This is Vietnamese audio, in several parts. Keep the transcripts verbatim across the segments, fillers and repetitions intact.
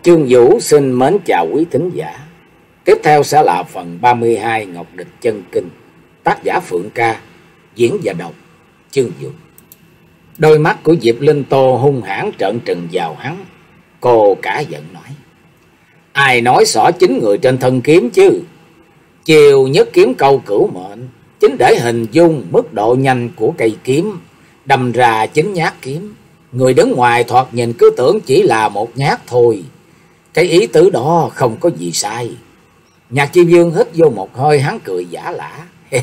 Chương Vũ xin mến chào quý thính giả. Tiếp theo sẽ là phần ba mươi hai Ngọc Địch Chân Kinh. Tác giả Phượng Ca, diễn và đọc Chương Vũ. Đôi mắt của Diệp Linh Tô hung hãn trợn trừng vào hắn. Cô cả giận nói: ai nói xỏ chính người trên thân kiếm chứ? Chiều nhất kiếm câu cửu mệnh chính để hình dung mức độ nhanh của cây kiếm đâm ra chính nhát kiếm. Người đứng ngoài thoạt nhìn cứ tưởng chỉ là một nhát thôi. Cái ý tứ đó không có gì sai. Nhạc Chi Dương hít vô một hơi, hắn cười giả lả: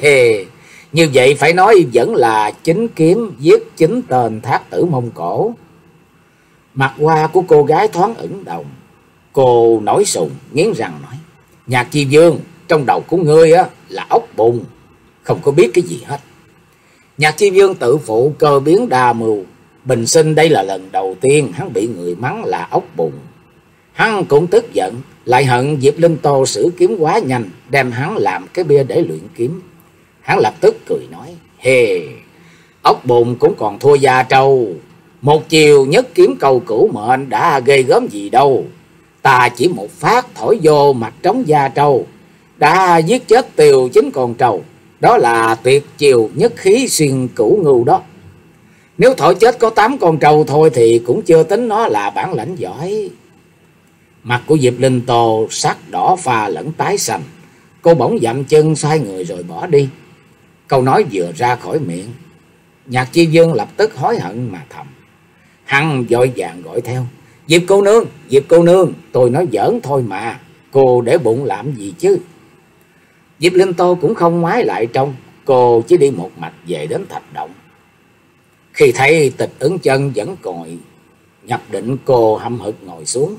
như vậy phải nói vẫn là chính kiếm giết chính tên thác tử Mông Cổ. Mặt hoa của cô gái thoáng ửng đồng. Cô nổi sùng nghiến răng nói: Nhạc Chi Dương, trong đầu của ngươi á là ốc bùng, không có biết cái gì hết. Nhạc Chi Dương tự phụ cơ biến đa mưu, bình sinh đây là lần đầu tiên hắn bị người mắng là ốc bùng. Hắn cũng tức giận, lại hận Diệp Linh Tô sử kiếm quá nhanh, đem hắn làm cái bia để luyện kiếm. Hắn lập tức cười nói: hề, ốc bùng cũng còn thua Gia Trâu. Một chiều nhất kiếm câu cửu mệnh đã ghê gớm gì đâu. Ta chỉ một phát thổi vô mặt trống Gia Trâu đã giết chết tiều chính con trâu. Đó là tuyệt chiều nhất khí xuyên cửu ngưu đó. Nếu thổi chết có tám con trâu thôi thì cũng chưa tính nó là bản lãnh giỏi. Mặt của Diệp Linh Tô sắc đỏ pha lẫn tái xanh. Cô bỗng dậm chân xoay người rồi bỏ đi. Câu nói vừa ra khỏi miệng, Nhạc Chi Dương lập tức hối hận mà thầm. Hắn vội vàng gọi theo: Diệp cô nương, Diệp cô nương, tôi nói giỡn thôi mà, cô để bụng làm gì chứ? Diệp Linh Tô cũng không ngoái lại trông, cô chỉ đi một mạch về đến thạch động. Khi thấy Tịch Ứng Chân vẫn còn nhập định, cô hậm hực ngồi xuống,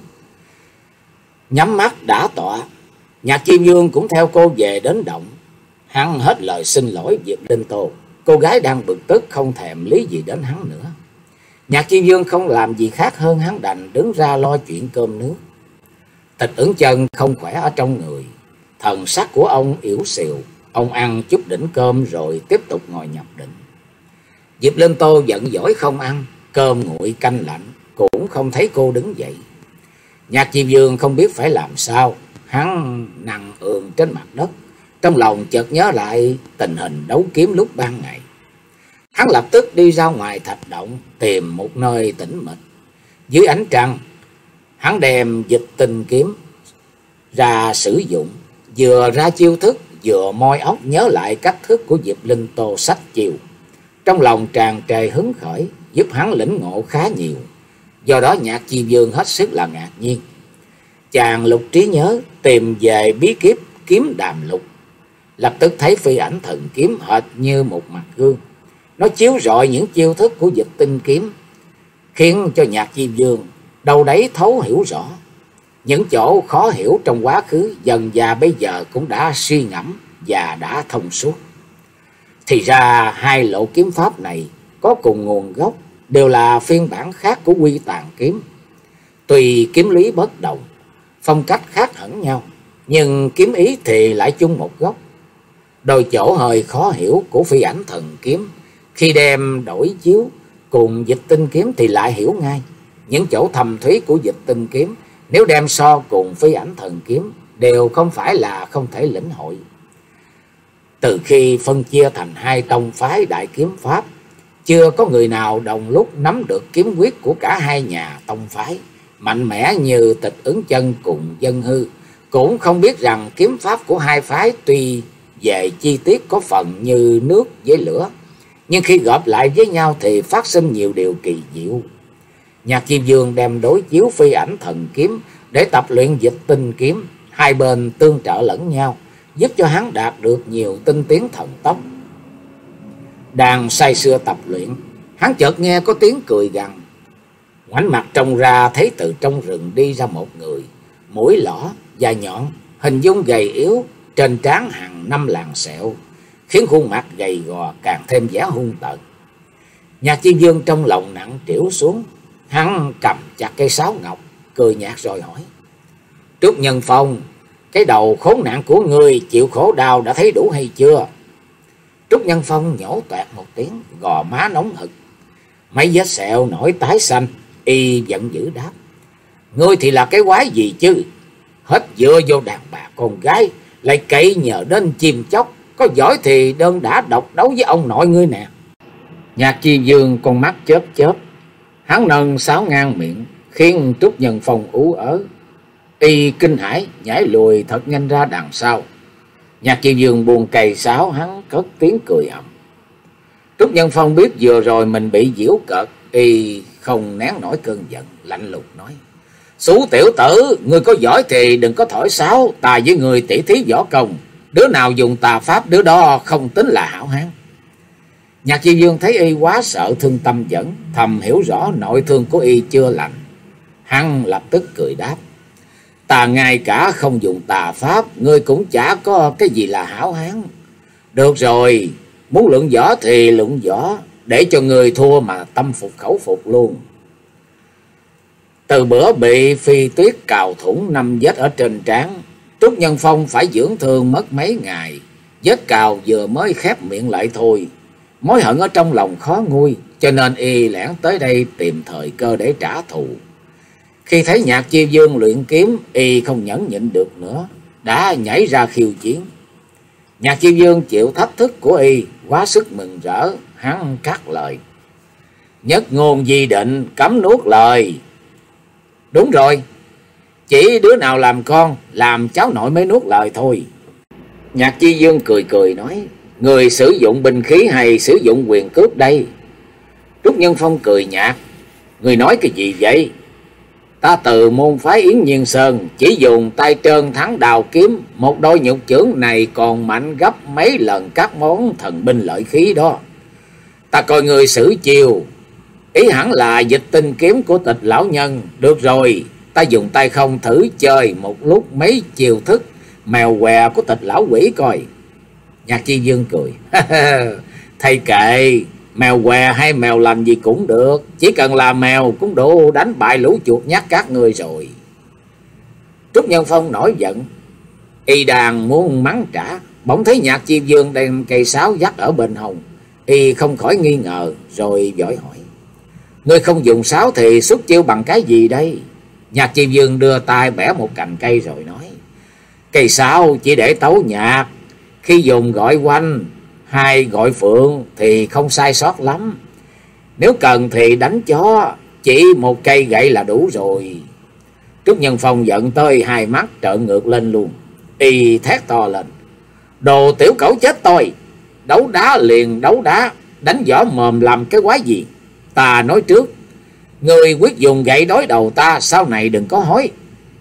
nhắm mắt đã tọa. Nhạc Chi Dương cũng theo cô về đến động. Hắn hết lời xin lỗi Diệp Linh Tô. Cô gái đang bực tức không thèm lý gì đến hắn nữa. Nhạc Chi Dương không làm gì khác hơn hắn đành đứng ra lo chuyện cơm nước. Tịch Ứng Chân không khỏe ở trong người, thần sắc của ông yếu xìu. Ông ăn chút đỉnh cơm rồi tiếp tục ngồi nhập định. Diệp Linh Tô giận dỗi không ăn, cơm nguội canh lạnh, cũng không thấy cô đứng dậy. Nhạc Chi Dương không biết phải làm sao, hắn nằm ườn trên mặt đất, trong lòng chợt nhớ lại tình hình đấu kiếm lúc ban ngày. Hắn lập tức đi ra ngoài thạch động tìm một nơi tĩnh mịch. Dưới ánh trăng, hắn đem Dịch Tinh kiếm ra sử dụng, vừa ra chiêu thức vừa moi óc nhớ lại cách thức của Diệp Linh Tô sách chiêu. Trong lòng tràn trề hứng khởi, giúp hắn lĩnh ngộ khá nhiều. Do đó Nhạc Chi Dương hết sức là ngạc nhiên. Chàng lục trí nhớ tìm về bí kíp kiếm đàm lục, lập tức thấy phi ảnh thần kiếm hệt như một mặt gương. Nó chiếu rọi những chiêu thức của Dịch Tinh kiếm, khiến cho Nhạc Chi Dương đâu đấy thấu hiểu rõ. Những chỗ khó hiểu trong quá khứ dần dà bây giờ cũng đã suy ngẫm và đã thông suốt. Thì ra hai lộ kiếm pháp này có cùng nguồn gốc, đều là phiên bản khác của Quy Tàn kiếm. Tuy kiếm lý bất đồng, phong cách khác hẳn nhau, nhưng kiếm ý thì lại chung một gốc. Đôi chỗ hơi khó hiểu của phi ảnh thần kiếm, khi đem đổi chiếu cùng Dịch Tinh kiếm thì lại hiểu ngay. Những chỗ thầm thúy của Dịch Tinh kiếm nếu đem so cùng phi ảnh thần kiếm đều không phải là không thể lĩnh hội. Từ khi phân chia thành hai tông phái đại kiếm pháp, chưa có người nào đồng lúc nắm được kiếm quyết của cả hai nhà tông phái mạnh mẽ như Tịch Ứng Chân cùng Dân Hư. Cũng không biết rằng kiếm pháp của hai phái tuy về chi tiết có phần như nước với lửa, nhưng khi gộp lại với nhau thì phát sinh nhiều điều kỳ diệu. Nhạc Chi Dương đem đối chiếu phi ảnh thần kiếm để tập luyện Dịch Tinh kiếm, hai bên tương trợ lẫn nhau, giúp cho hắn đạt được nhiều tinh tiến thần tốc. Đang say sưa tập luyện, hắn chợt nghe có tiếng cười gằn. Ngoảnh mặt trông ra thấy từ trong rừng đi ra một người, mũi lõ, da nhọn, hình dung gầy yếu, trên trán hàng năm làn sẹo, khiến khuôn mặt gầy gò càng thêm vẻ hung tợn. Nhạc Chi Dương trong lòng nặng trĩu xuống, hắn cầm chặt cây sáo ngọc, cười nhạt rồi hỏi: Trúc Nhân Phong, cái đầu khốn nạn của ngươi chịu khổ đau đã thấy đủ hay chưa? Trúc Nhân Phong nhổ toẹt một tiếng, gò má nóng hực, mấy vết sẹo nổi tái xanh, y giận dữ đáp: Ngươi thì là cái quái gì chứ? Hết dựa vô đàn bà con gái, lại cậy nhờ đến chim chóc, có giỏi thì đơn đã độc đấu với ông nội ngươi nè. Nhạc Chi Dương con mắt chớp chớp, hắn nâng sáo ngang miệng, khiến Trúc Nhân Phong ú ớ. Y kinh hãi nhảy lùi thật nhanh ra đằng sau. Nhạc Chi Dương buông cây sáo, hắn cất tiếng cười ầm. Trúc Nhân Phong biết vừa rồi mình bị giễu cợt, y không nén nổi cơn giận, lạnh lùng nói: Xú tiểu tử, ngươi có giỏi thì đừng có thổi sáo, ta với người tỷ thí võ công, đứa nào dùng tà pháp đứa đó không tính là hảo hán. Nhạc Chi Dương thấy y quá sợ thương tâm dẫn, thầm hiểu rõ nội thương của y chưa lành. Hắn lập tức cười đáp: Ta ngay cả không dùng tà pháp, ngươi cũng chả có cái gì là hảo hán. Được rồi, muốn luận võ thì luận võ, để cho người thua mà tâm phục khẩu phục luôn. Từ bữa bị Phi Tuyết cào thủng năm vết ở trên trán, Trúc Nhân Phong phải dưỡng thương mất mấy ngày. Vết cào vừa mới khép miệng lại thôi, mối hận ở trong lòng khó nguôi, cho nên y lẻn tới đây tìm thời cơ để trả thù. Khi thấy Nhạc Chi Dương luyện kiếm, y không nhẫn nhịn được nữa, đã nhảy ra khiêu chiến. Nhạc Chi Dương chịu thách thức của y, quá sức mừng rỡ, hắn cắt lời: Nhất ngôn di định, cấm nuốt lời. Đúng rồi, chỉ đứa nào làm con, làm cháu nội mới nuốt lời thôi. Nhạc Chi Dương cười cười nói: Người sử dụng binh khí hay sử dụng quyền cước đây? Trúc Nhân Phong cười nhạt: Người nói cái gì vậy? Ta từ môn phái Yến Nhiên Sơn, chỉ dùng tay trơn thắng đào kiếm, một đôi nhục chưởng này còn mạnh gấp mấy lần các món thần binh lợi khí đó. Ta coi người xử chiều, ý hẳn là dịch tinh kiếm của Tịch lão nhân. Được rồi, ta dùng tay không thử chơi một lúc mấy chiều thức mèo què của Tịch lão quỷ coi. Nhạc Chi Dương cười: Thầy kệ, mèo què hay mèo lành gì cũng được, chỉ cần là mèo cũng đủ đánh bại lũ chuột nhát các người rồi. Trúc Nhân Phong nổi giận, y đang muốn mắng trả, bỗng thấy Nhạc Chi Dương đem cây sáo dắt ở bên hông, y không khỏi nghi ngờ, rồi vội hỏi: Ngươi không dùng sáo thì xuất chiêu bằng cái gì đây? Nhạc Chi Dương đưa tay bẻ một cành cây rồi nói: Cây sáo chỉ để tấu nhạc, khi dùng gọi quanh hay gọi phượng thì không sai sót lắm. Nếu cần thì đánh chó, chỉ một cây gậy là đủ rồi. Trúc Nhân Phong giận tới hai mắt trợn ngược lên luôn, y thét to lên: Đồ tiểu cẩu chết tôi! Đấu đá liền đấu đá, đánh võ mồm làm cái quái gì? Ta nói trước, người quyết dùng gậy đối đầu ta, sau này đừng có hối.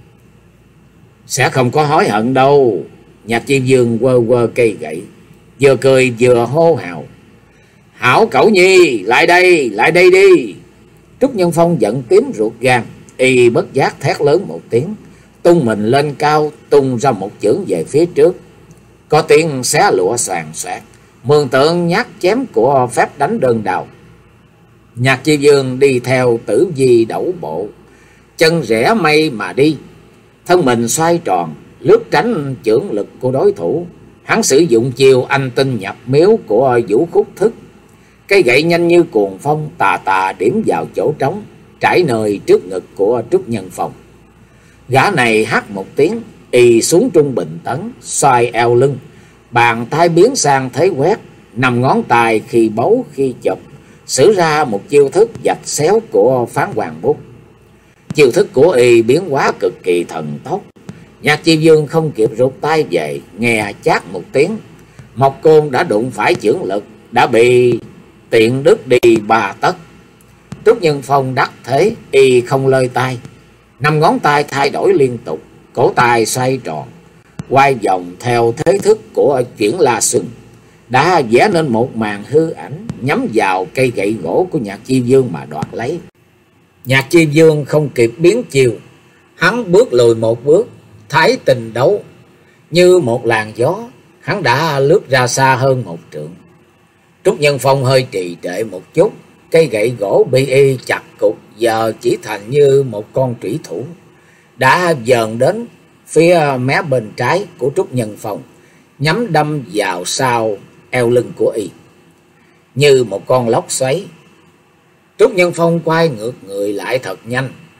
Sẽ không có hối hận đâu. Nhạc Chi Dương quơ quơ cây gậy, vừa cười vừa hô hào: Hảo cẩu nhi, lại đây, lại đây đi! Trúc Nhân Phong giận tím ruột gan, y bất giác thét lớn một tiếng, tung mình lên cao, tung ra một chưởng về phía trước. Có tiếng xé lụa xoàn xoạt, mường tượng nhát chém của phép đánh đơn đào. Nhạc Chi Dương đi theo tử vi đẩu bộ, chân rẽ mây mà đi, thân mình xoay tròn, lướt tránh chưởng lực của đối thủ. Hắn sử dụng chiêu anh tinh nhập miếu của Vũ Khúc Thức, cây gậy nhanh như cuồng phong tà tà điểm vào chỗ trống, trải nơi trước ngực của Trúc Nhân Phong. Gã này hắt một tiếng, y xuống trung bình tấn, xoay eo lưng, bàn tay biến sang thế quét, năm ngón tay khi bấu khi chụp, sử ra một chiêu thức vạch xéo của Phán Hoàng Bút. Chiêu thức của y biến hóa cực kỳ thần tốc. Nhạc Chi Dương không kịp rụt tay về, nghe chát một tiếng, mộc côn đã đụng phải chưởng lực, đã bị tiện đứt đi ba tấc. Trúc Nhân Phong đắc thế, y không lơi tay, năm ngón tay thay đổi liên tục, cổ tay xoay tròn, quay vòng theo thế thức của chuyển La Xuân, đã vẽ nên một màn hư ảnh nhắm vào cây gậy gỗ của Nhạc Chi Dương mà đoạt lấy. Nhạc Chi Dương không kịp biến chiều, hắn bước lùi một bước, thái tình đấu như một làn gió, hắn đã lướt ra xa hơn một trượng. Trúc Nhân Phong hơi trì trệ một chút, cây gậy gỗ bị y chặt cục, giờ chỉ thành như một con trủy thủ, đã dờn đến phía mé bên trái của Trúc Nhân Phong, nhắm đâm vào sau eo lưng của y như một con lốc xoáy. Trúc Nhân Phong quay ngược người lại thật nhanh,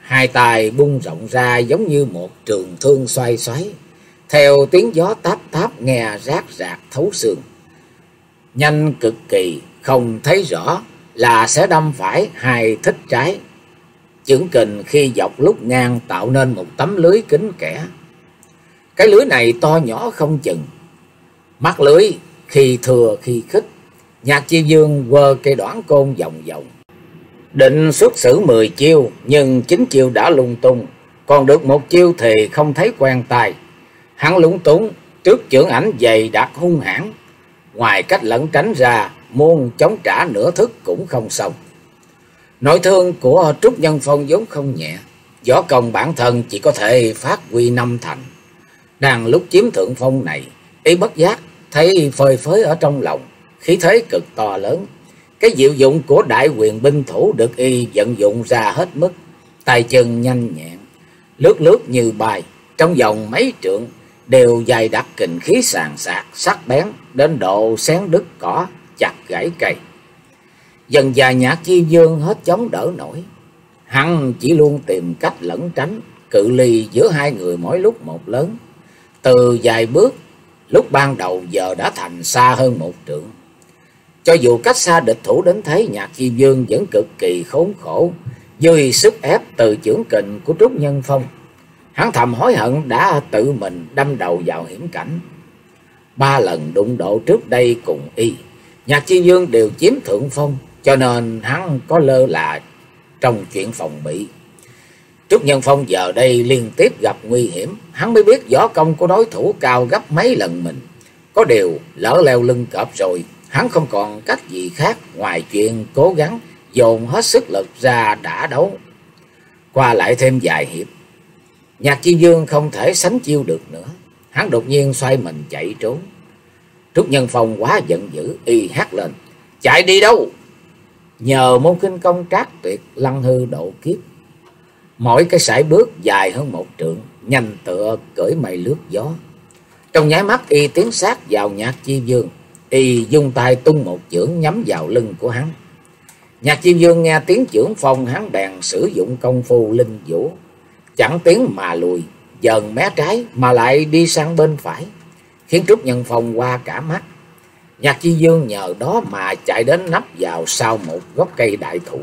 hai tay bung rộng ra giống như một trường thương xoay xoáy, theo tiếng gió táp táp nghe rát rạc thấu xương. Nhanh cực kỳ, không thấy rõ là sẽ đâm phải hai thích trái. Chưởng kình khi dọc lúc ngang tạo nên một tấm lưới kín kẽ. Cái lưới này to nhỏ không chừng. Mắt lưới khi thừa khi khích, Nhạc Chi Dương quơ cây đoản côn vòng vòng, định xuất xử mười chiêu, nhưng chín chiêu đã lung tung, còn được một chiêu thì không thấy quen tay. Hắn lúng túng trước chưởng ảnh dày đặc hung hãn, ngoài cách lẩn tránh ra, muốn chống trả nửa thức cũng không xong. Nội thương của Trúc Nhân Phong vốn không nhẹ, võ công bản thân chỉ có thể phát huy năm thành. Đang lúc chiếm thượng phong này, y bất giác thấy phơi phới ở trong lòng, khí thế cực to lớn. Cái diệu dụng của đại quyền binh thủ được y vận dụng ra hết mức, tay chân nhanh nhẹn, lướt lướt như bài, trong vòng mấy trượng đều dày đặc kình khí sàn sạc, sắc bén đến độ xén đứt cỏ, chặt gãy cây. Dần dà Nhạc Chi Dương hết chống đỡ nổi, hắn chỉ luôn tìm cách lẩn tránh, cự ly giữa hai người mỗi lúc một lớn, từ vài bước lúc ban đầu giờ đã thành xa hơn một trượng. Cho dù cách xa địch thủ đến thế, Nhạc Chi Dương vẫn cực kỳ khốn khổ dưới sức ép từ chưởng kình của Trúc Nhân Phong. Hắn thầm hối hận đã tự mình đâm đầu vào hiểm cảnh. Ba lần đụng độ trước đây cùng y, Nhạc Chi Dương đều chiếm thượng phong, cho nên hắn có lơ là trong chuyện phòng bị. Trúc Nhân Phong giờ đây liên tiếp gặp nguy hiểm, hắn mới biết võ công của đối thủ cao gấp mấy lần mình. Có điều lỡ leo lưng cọp rồi, hắn không còn cách gì khác ngoài chuyện cố gắng dồn hết sức lực ra đả đấu. Qua lại thêm vài hiệp, Nhạc Chi Dương không thể sánh chiêu được nữa, hắn đột nhiên xoay mình chạy trốn. Trúc Nhân Phong quá giận dữ, y hét lên: "Chạy đi đâu?" Nhờ môn khinh công trác tuyệt lăng hư độ kiếp, mỗi cái sải bước dài hơn một trượng, nhanh tựa cưỡi mây lướt gió. Trong nháy mắt y tiến sát vào Nhạc Chi Dương, y dùng tay tung một chưởng nhắm vào lưng của hắn. Nhạc Chi Dương nghe tiếng chưởng phong, hắn bèn sử dụng công phu linh vũ, chẳng tiếng mà lùi, dần mé trái mà lại đi sang bên phải, khiến Trúc Nhân Phong qua cả mắt. Nhạc Chi Dương nhờ đó mà chạy đến nấp vào sau một gốc cây đại thụ.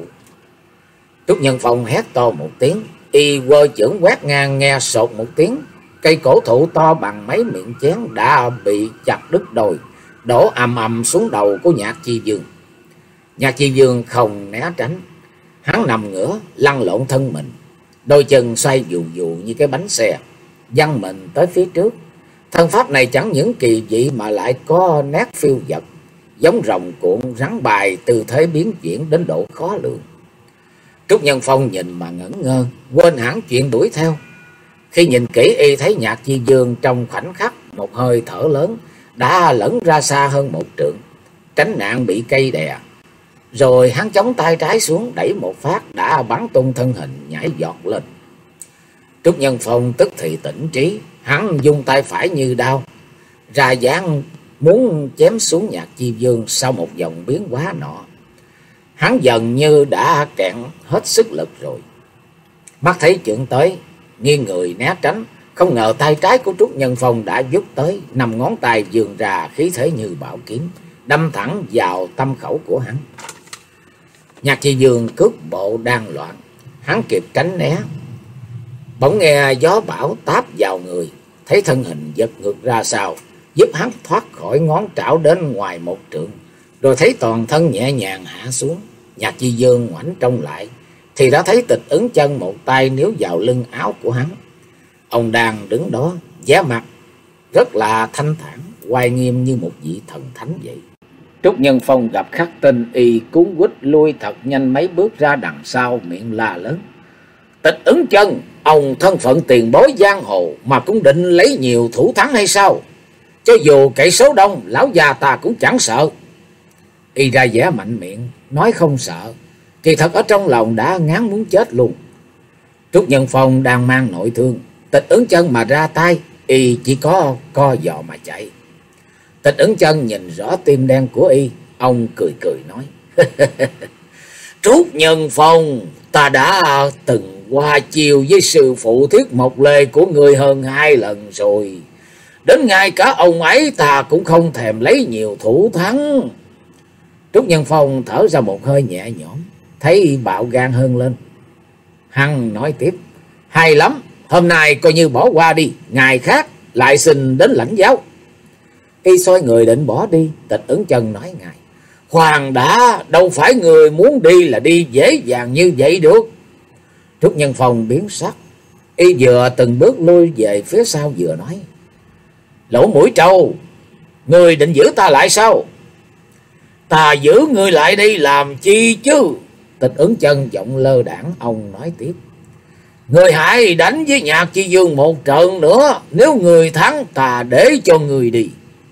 Trúc Nhân Phong hét to một tiếng, y quơ chưởng quét ngang, nghe sột một tiếng, cây cổ thụ to bằng mấy miệng chén đã bị chặt đứt đôi, đổ ầm ầm xuống đầu của Nhạc Chi Dương. Nhạc Chi Dương không né tránh, hắn nằm ngửa lăn lộn thân mình, đôi chân xoay dù dù như cái bánh xe, văng mình tới phía trước. Thân pháp này chẳng những kỳ dị mà lại có nét phiêu dật, giống rồng cuộn rắn bài, tư thế biến chuyển đến độ khó lường. Trúc Nhân Phong nhìn mà ngẩn ngơ, quên hẳn chuyện đuổi theo. Khi nhìn kỹ y thấy Nhạc Chi Dương trong khoảnh khắc một hơi thở lớn đã lẫn ra xa hơn một trượng, tránh nạn bị cây đè. Rồi hắn chống tay trái xuống, đẩy một phát đã bắn tung thân hình nhảy giọt lên. Trúc Nhân Phong tức thì tỉnh trí, hắn dùng tay phải như đao, ra dáng muốn chém xuống Nhạc Chi Dương. Sau một vòng biến hóa nọ, hắn dần như đã cạn hết sức lực rồi. Mắt thấy chưởng tới, nghiêng người né tránh, không ngờ tay trái của Trúc Nhân Phong đã vút tới, năm ngón tay vươn ra khí thế như bảo kiếm, đâm thẳng vào tâm khẩu của hắn. Nhạc Chi Dương cước bộ đang loạn, hắn kịp tránh né, bỗng nghe gió bão táp vào người, thấy thân hình giật ngược ra sau, giúp hắn thoát khỏi ngón trảo đến ngoài một trượng, rồi thấy toàn thân nhẹ nhàng hạ xuống. Nhạc Chi Dương ngoảnh trông lại thì đã thấy Tịch Ứng Chân một tay níu vào lưng áo của hắn. Ông đang đứng đó, vẻ mặt rất là thanh thản, oai nghiêm như một vị thần thánh vậy. Trúc Nhân Phong gặp khắc tinh, y cuốn quýt lui thật nhanh mấy bước ra đằng sau, miệng la lớn: "Tịch Ứng Chân, ông thân phận tiền bối giang hồ mà cũng định lấy nhiều thủ thắng hay sao? Cho dù kẻ số đông, lão già ta cũng chẳng sợ." Y ra vẻ mạnh miệng nói không sợ, kỳ thật ở trong lòng đã ngán muốn chết luôn. Trúc Nhân Phong đang mang nội thương, Tịch Ứng Chân mà ra tay, y chỉ có co giò mà chạy. Tịch Ứng Chân nhìn rõ tim đen của y, ông cười cười nói: "Trúc Nhân Phong, ta đã từng qua chiều với sư phụ Thiết Mộc Lê của người hơn hai lần rồi. Đến ngay cả ông ấy ta cũng không thèm lấy nhiều thủ thắng. Trúc Nhân Phong thở ra một hơi nhẹ nhõm, thấy bạo gan hơn lên. Hắn nói tiếp, hay lắm, hôm nay coi như bỏ qua đi, ngày khác lại xin đến lãnh giáo. Y xoay người định bỏ đi, Tịch Ứng Chân nói ngài, khoan đã, đâu phải người muốn đi là đi dễ dàng như vậy được. Trúc Nhân Phong biến sắc, y vừa từng bước lui về phía sau vừa nói, Lỗ Mũi Trâu, người định giữ ta lại sao? Ta giữ người lại đây làm chi chứ? Tịch Ứng Chân giọng lơ đãng, ông nói tiếp, người hãy đánh với Nhạc Chi Dương một trận nữa, nếu người thắng ta để cho người đi.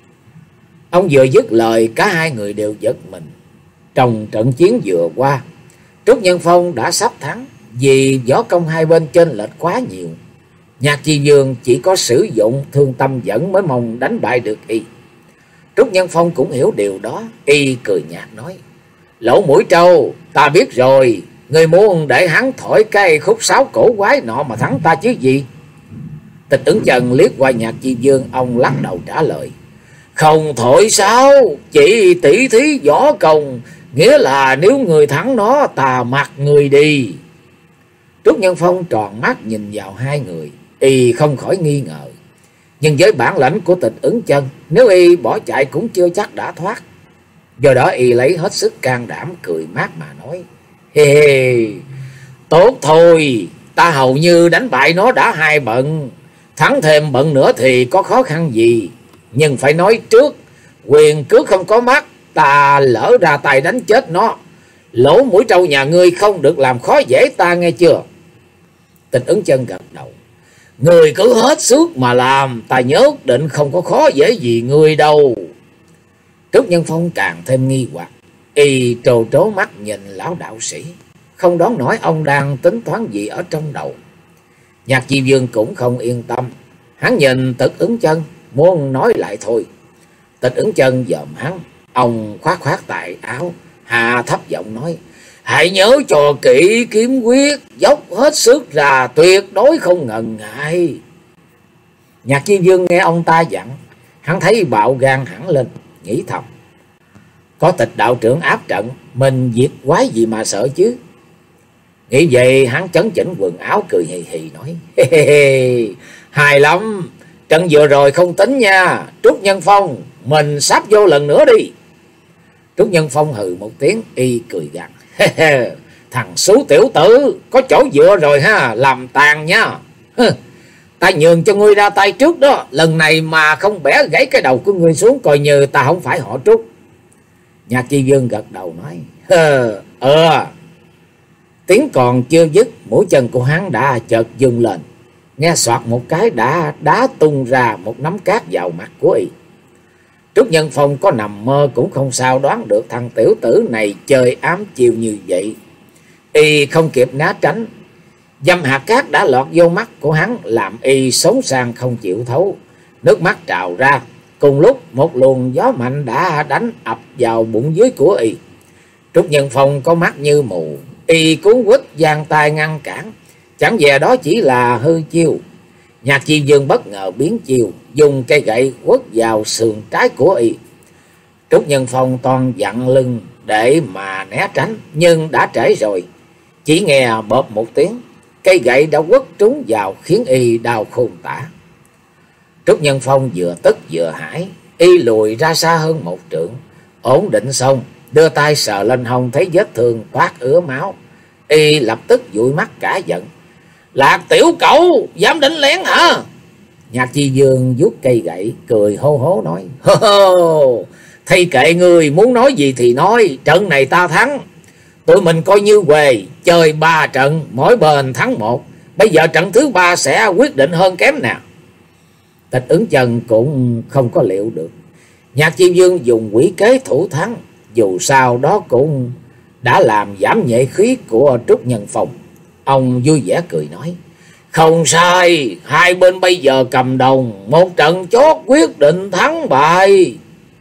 Ông vừa dứt lời, cả hai người đều giật mình. Trong trận chiến vừa qua, Trúc Nhân Phong đã sắp thắng, vì võ công hai bên chênh lệch quá nhiều. Nhạc Chi Dương chỉ có sử dụng thương tâm dẫn mới mong đánh bại được y. Trúc Nhân Phong cũng hiểu điều đó, y cười nhạt nói, Lỗ Mũi Trâu, ta biết rồi, người muốn để hắn thổi cái khúc sáo cổ quái nọ mà thắng ta chứ gì? Tịch Ứng Chân liếc qua Nhạc Chi Dương, ông lắc đầu trả lời, không thổi sáo, chỉ tỷ thí võ công, nghĩa là nếu người thắng nó ta mặc người đi. Trúc Nhân Phong tròn mắt nhìn vào hai người, y không khỏi nghi ngờ. Nhưng với bản lãnh của Tịch Ứng Chân, nếu y bỏ chạy cũng chưa chắc đã thoát. Do đó y lấy hết sức can đảm cười mát mà nói, Hê hê, tốt thôi, ta hầu như đánh bại nó đã hai bận, thắng thêm bận nữa thì có khó khăn gì. Nhưng phải nói trước, quyền cước không có mắt, ta lỡ ra tay đánh chết nó, Lỗ Mũi Trâu nhà ngươi không được làm khó dễ ta nghe chưa? Tịch Ứng Chân gật đầu, người cứ hết sức mà làm, ta nhất định không có khó dễ gì ngươi đâu. Trúc Nhân Phong càng thêm nghi hoặc, y trồ trố mắt nhìn lão đạo sĩ, không đoán nổi ông đang tính toán gì ở trong đầu. Nhạc Chi Dương cũng không yên tâm, hắn nhìn Tịch Ứng Chân muốn nói lại thôi. Tịch Ứng Chân dòm hắn, ông khoát khoát tài áo, hạ thấp giọng nói, hãy nhớ cho kỹ kiếm quyết, dốc hết sức ra, tuyệt đối không ngần ngại. Nhạc Chi Dương nghe ông ta dặn, hắn thấy bạo gan hẳn lên, nghĩ thầm, có Tịch đạo trưởng áp trận, mình việc quái gì mà sợ chứ. Nghĩ vậy hắn chấn chỉnh quần áo cười hì hì nói, Hê hê hê, hài lắm, trận vừa rồi không tính nha, Trúc Nhân Phong, mình sắp vô lần nữa đi. Trúc Nhân Phong hừ một tiếng, y cười gằn, thằng xú tiểu tử, có chỗ dựa rồi ha, làm tàn nha. Ta nhường cho ngươi ra tay trước đó, lần này mà không bẻ gãy cái đầu của ngươi xuống, coi như ta không phải họ Trúc. Nhạc Chi Dương gật đầu nói, ờ. Tiếng còn chưa dứt, mũi chân của hắn đã chợt dừng lên, nghe soạt một cái đã đá tung ra một nắm cát vào mặt của y. Trúc Nhân Phong có nằm mơ cũng không sao đoán được thằng tiểu tử này chơi ám chiêu như vậy. Y không kịp né tránh, dăm hạt cát đã lọt vô mắt của hắn, làm y xốn sang không chịu thấu, nước mắt trào ra. Cùng lúc một luồng gió mạnh đã đánh ập vào bụng dưới của y. Trúc Nhân Phong có mắt như mù, y cuốn quýt giang tay ngăn cản, chẳng dè đó chỉ là hư chiêu. Nhạc Chi Dương bất ngờ biến chiêu, dùng cây gậy quất vào sườn trái của y. Trúc Nhân Phong toàn dặn lưng để mà né tránh, nhưng đã trễ rồi. Chỉ nghe bợp một tiếng, cây gậy đã quất trúng vào khiến y đau khôn tả. Trúc Nhân Phong vừa tức vừa hãi, y lùi ra xa hơn một trượng, ổn định xong, đưa tay sờ lên hông thấy vết thương toát ứa máu. Y lập tức dụi mắt cả giận, Lạc tiểu cẩu, dám đánh lén hả? Nhạc Chi Dương vuốt cây gậy, cười hô hố nói, hô hô, thay kệ người muốn nói gì thì nói, trận này ta thắng. Tụi mình coi như huề, chơi ba trận, mỗi bên thắng một. Bây giờ trận thứ ba sẽ quyết định hơn kém nào. Tịch Ứng Chân cũng không có liệu được. Nhạc Chi Dương dùng quỷ kế thủ thắng, dù sao đó cũng đã làm giảm nhẹ khí của Trúc Nhân Phong. Ông vui vẻ cười nói, không sai, hai bên bây giờ cầm đồng, một trận chót quyết định thắng bại.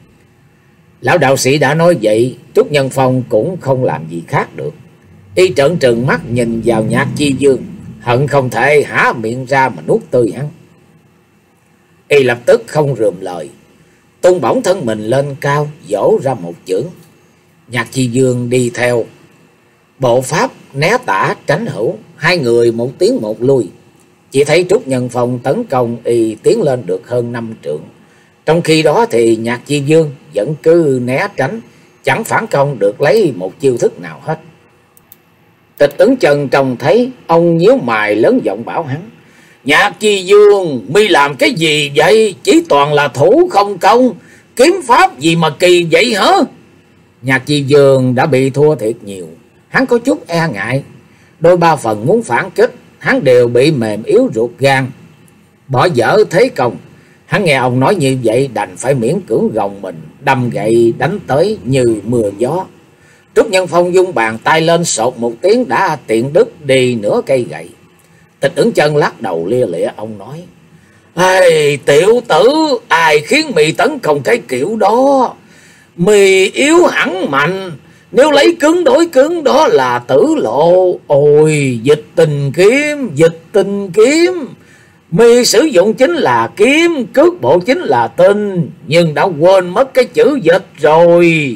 Lão đạo sĩ đã nói vậy, Trúc Nhân Phong cũng không làm gì khác được. Y trợn trừng mắt nhìn vào Nhạc Chi Dương, hận không thể há miệng ra mà nuốt tươi hắn. Y lập tức không rườm lời, tung bổng thân mình lên cao, vỗ ra một chưởng. Nhạc Chi Dương đi theo bộ pháp né tả tránh hữu, hai người một tiến một lui. Chỉ thấy Trúc Nhân Phong tấn công y tiến lên được hơn năm trượng. Trong khi đó thì Nhạc Chi Dương vẫn cứ né tránh, chẳng phản công được lấy một chiêu thức nào hết. Tịch Ứng Chân trông thấy, ông nhíu mày lớn giọng bảo hắn: Nhạc Chi Dương, mi làm cái gì vậy? Chỉ toàn là thủ không công, kiếm pháp gì mà kỳ vậy hả? Nhạc Chi Dương đã bị thua thiệt nhiều, hắn có chút e ngại. Đôi ba phần muốn phản kích, hắn đều bị mềm yếu ruột gan, bỏ dở thế công. Hắn nghe ông nói như vậy đành phải miễn cưỡng gồng mình, đâm gậy đánh tới như mưa gió. Trúc Nhân Phong dung bàn tay lên, sột một tiếng đã tiện đứt đi nửa cây gậy. Tịch Ứng Chân lắc đầu lia lịa, ông nói: Ây, tiểu tử, ai khiến mì tấn công cái kiểu đó? Mì yếu hẳn mạnh, nếu lấy cứng đối cứng đó là tử lộ. Ôi, dịch tình kiếm, dịch tình kiếm. Mi sử dụng chính là kiếm, cước bộ chính là tinh, nhưng đã quên mất cái chữ dịch rồi.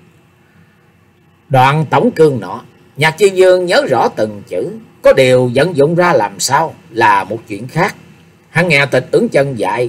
Đoạn tổng cương nọ, Nhạc Chi Dương nhớ rõ từng chữ, có điều vận dụng ra làm sao là một chuyện khác. Hắn nghe Tịch Ứng Chân dạy,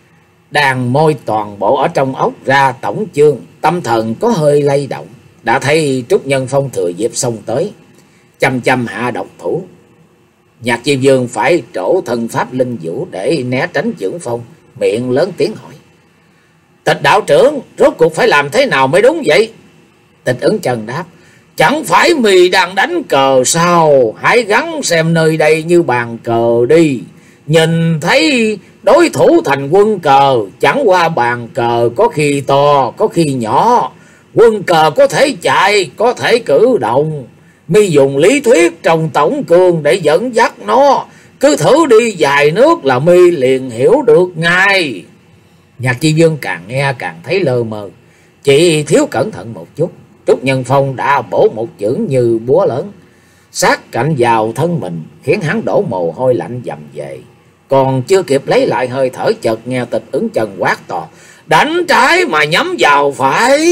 đàn môi toàn bộ ở trong ốc ra tổng chương, tâm thần có hơi lay động. Đã thấy Trúc Nhân Phong thừa dịp xông tới, chăm chăm hạ độc thủ. Nhạc Chi Dương phải trổ thân pháp linh vũ để né tránh chưởng phong, miệng lớn tiếng hỏi: Tịch đạo trưởng, rốt cuộc phải làm thế nào mới đúng vậy? Tịch Ứng Chân đáp: Chẳng phải mì đang đánh cờ sao? Hãy gắn xem nơi đây như bàn cờ đi. Nhìn thấy đối thủ thành quân cờ, chẳng qua bàn cờ có khi to, có khi nhỏ. Quân cờ có thể chạy, có thể cử động. Mi dùng lý thuyết trong tổng cương để dẫn dắt nó, cứ thử đi vài nước là mi liền hiểu được ngay. Nhạc Chi Dương càng nghe càng thấy lơ mơ, chỉ thiếu cẩn thận một chút. Trúc Nhân Phong đã bổ một chưởng như búa lớn, sát cạnh vào thân mình, khiến hắn đổ mồ hôi lạnh dầm về. Còn chưa kịp lấy lại hơi thở, chợt nghe Tịch Ứng Chân quát to: Đánh trái mà nhắm vào phải.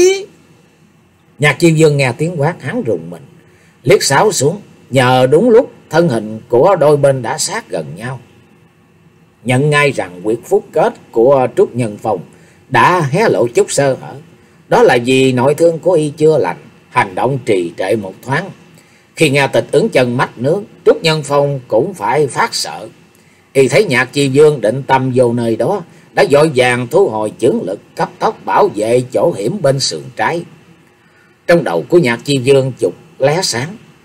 Nhạc Chi Dương nghe tiếng quát, hắn rùng mình, liếc sáo xuống. Nhờ đúng lúc thân hình của đôi bên đã sát gần nhau, nhận ngay rằng quyệt phúc kết của Trúc Nhân Phong đã hé lộ chút sơ hở. Đó là vì nội thương của y chưa lành, hành động trì trệ một thoáng. Khi nghe Tịch Ứng Chân mách nước, Trúc Nhân Phong cũng phải phát sợ. Y thấy Nhạc Chi Dương định tâm vô nơi đó, đã vội vàng thu hồi chưởng lực, cấp tốc bảo vệ chỗ hiểm bên sườn trái. Trong đầu của Nhạc Chi Dương chục lóe sáng.